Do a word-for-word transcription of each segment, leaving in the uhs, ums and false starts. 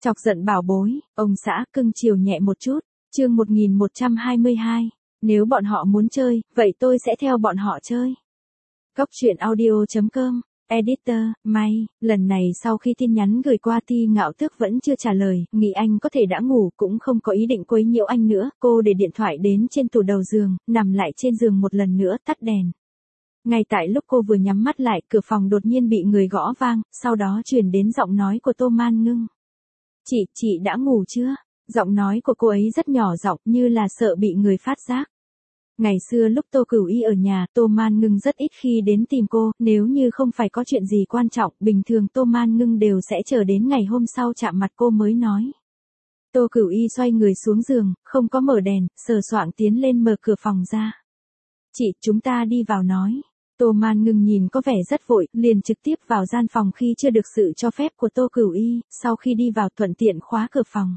Chọc giận bảo bối, ông xã cưng chiều nhẹ một chút, chương một nghìn một trăm hai mươi hai, nếu bọn họ muốn chơi, vậy tôi sẽ theo bọn họ chơi. Cốc truyện audio chấm com, Editor, may, lần này sau khi tin nhắn gửi qua Ti Ngạo Tước vẫn chưa trả lời, nghĩ anh có thể đã ngủ, cũng không có ý định quấy nhiễu anh nữa, cô để điện thoại đến trên tủ đầu giường, nằm lại trên giường một lần nữa, tắt đèn. Ngay tại lúc cô vừa nhắm mắt lại, cửa phòng đột nhiên bị người gõ vang, sau đó truyền đến giọng nói của Tô Man Ngưng. Chị, chị đã ngủ chưa? Giọng nói của cô ấy rất nhỏ giọng, như là sợ bị người phát giác. Ngày xưa lúc Tô Cửu Y ở nhà, Tô Man Ngưng rất ít khi đến tìm cô, nếu như không phải có chuyện gì quan trọng, bình thường Tô Man Ngưng đều sẽ chờ đến ngày hôm sau chạm mặt cô mới nói. Tô Cửu Y xoay người xuống giường, không có mở đèn, sờ soạng tiến lên mở cửa phòng ra. Chị, chúng ta đi vào nói. Tô Man Ngưng nhìn có vẻ rất vội, liền trực tiếp vào gian phòng khi chưa được sự cho phép của Tô Cửu Y, sau khi đi vào thuận tiện khóa cửa phòng.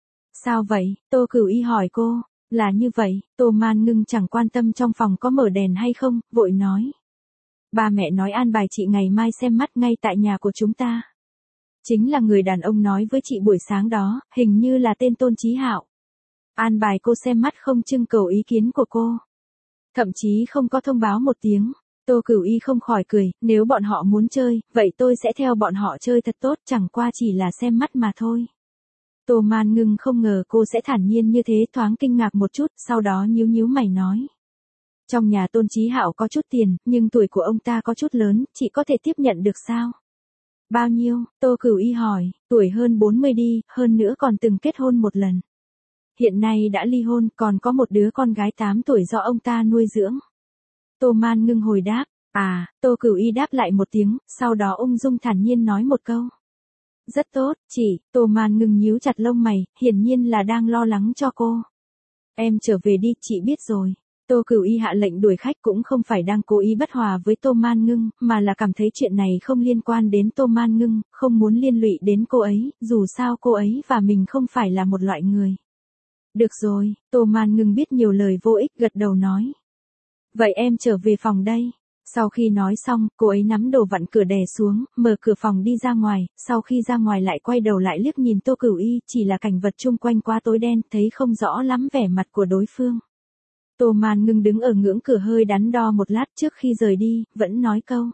Sao vậy? Tô Cửu Y hỏi cô. Là như vậy, Tô Man Ngưng chẳng quan tâm trong phòng có mở đèn hay không, vội nói. Ba mẹ nói an bài chị ngày mai xem mắt ngay tại nhà của chúng ta. Chính là người đàn ông nói với chị buổi sáng đó, hình như là tên Tôn Chí Hạo. An bài cô xem mắt không trưng cầu ý kiến của cô. Thậm chí không có thông báo một tiếng. Tô Cửu Y không khỏi cười, nếu bọn họ muốn chơi, vậy tôi sẽ theo bọn họ chơi thật tốt, chẳng qua chỉ là xem mắt mà thôi. Tô Man Ngưng không ngờ cô sẽ thản nhiên như thế, thoáng kinh ngạc một chút, sau đó nhíu nhíu mày nói. Trong nhà Tôn Chí Hạo có chút tiền, nhưng tuổi của ông ta có chút lớn, chị có thể tiếp nhận được sao? Bao nhiêu? Tô Cửu Y hỏi, tuổi hơn bốn mươi đi, hơn nữa còn từng kết hôn một lần. Hiện nay đã ly hôn, còn có một đứa con gái tám tuổi do ông ta nuôi dưỡng. Tô Man Ngưng hồi đáp, à, Tô Cửu Y đáp lại một tiếng, sau đó ung dung thản nhiên nói một câu. Rất tốt, chị. Tô Man Ngưng nhíu chặt lông mày, hiển nhiên là đang lo lắng cho cô. Em trở về đi, chị biết rồi. Tô Cửu Y hạ lệnh đuổi khách, cũng không phải đang cố ý bất hòa với Tô Man Ngưng, mà là cảm thấy chuyện này không liên quan đến Tô Man Ngưng, không muốn liên lụy đến cô ấy, dù sao cô ấy và mình không phải là một loại người. Được rồi, Tô Man Ngưng biết nhiều lời vô ích, gật đầu nói. Vậy em trở về phòng đây. Sau khi nói xong, cô ấy nắm đồ vặn cửa đè xuống, mở cửa phòng đi ra ngoài, sau khi ra ngoài lại quay đầu lại liếc nhìn Tô Cửu Y, chỉ là cảnh vật chung quanh quá tối đen, thấy không rõ lắm vẻ mặt của đối phương. Tô Man Ngưng đứng ở ngưỡng cửa hơi đắn đo một lát trước khi rời đi, vẫn nói câu.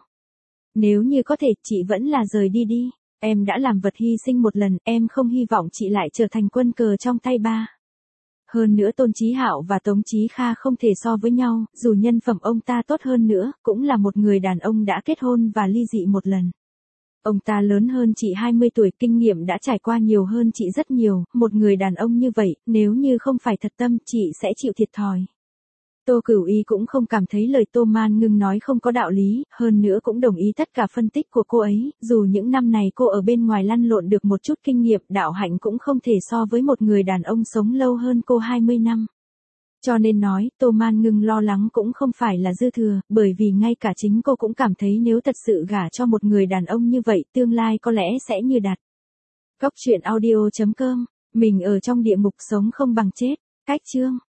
Nếu như có thể, chị vẫn là rời đi đi, em đã làm vật hy sinh một lần, em không hy vọng chị lại trở thành quân cờ trong tay ba. Hơn nữa Tôn Chí Hạo và Tống Chí Kha không thể so với nhau, dù nhân phẩm ông ta tốt hơn nữa, cũng là một người đàn ông đã kết hôn và ly dị một lần. Ông ta lớn hơn chị hai mươi tuổi, kinh nghiệm đã trải qua nhiều hơn chị rất nhiều, một người đàn ông như vậy, nếu như không phải thật tâm, chị sẽ chịu thiệt thòi. Tô Cửu Y cũng không cảm thấy lời Tô Man Ngưng nói không có đạo lý, hơn nữa cũng đồng ý tất cả phân tích của cô ấy, dù những năm này cô ở bên ngoài lăn lộn được một chút kinh nghiệm, đạo hạnh cũng không thể so với một người đàn ông sống lâu hơn cô hai mươi năm. Cho nên nói, Tô Man Ngưng lo lắng cũng không phải là dư thừa, bởi vì ngay cả chính cô cũng cảm thấy nếu thật sự gả cho một người đàn ông như vậy, tương lai có lẽ sẽ như đặt. Cốc truyện audio chấm com, mình ở trong địa ngục sống không bằng chết, cách chương.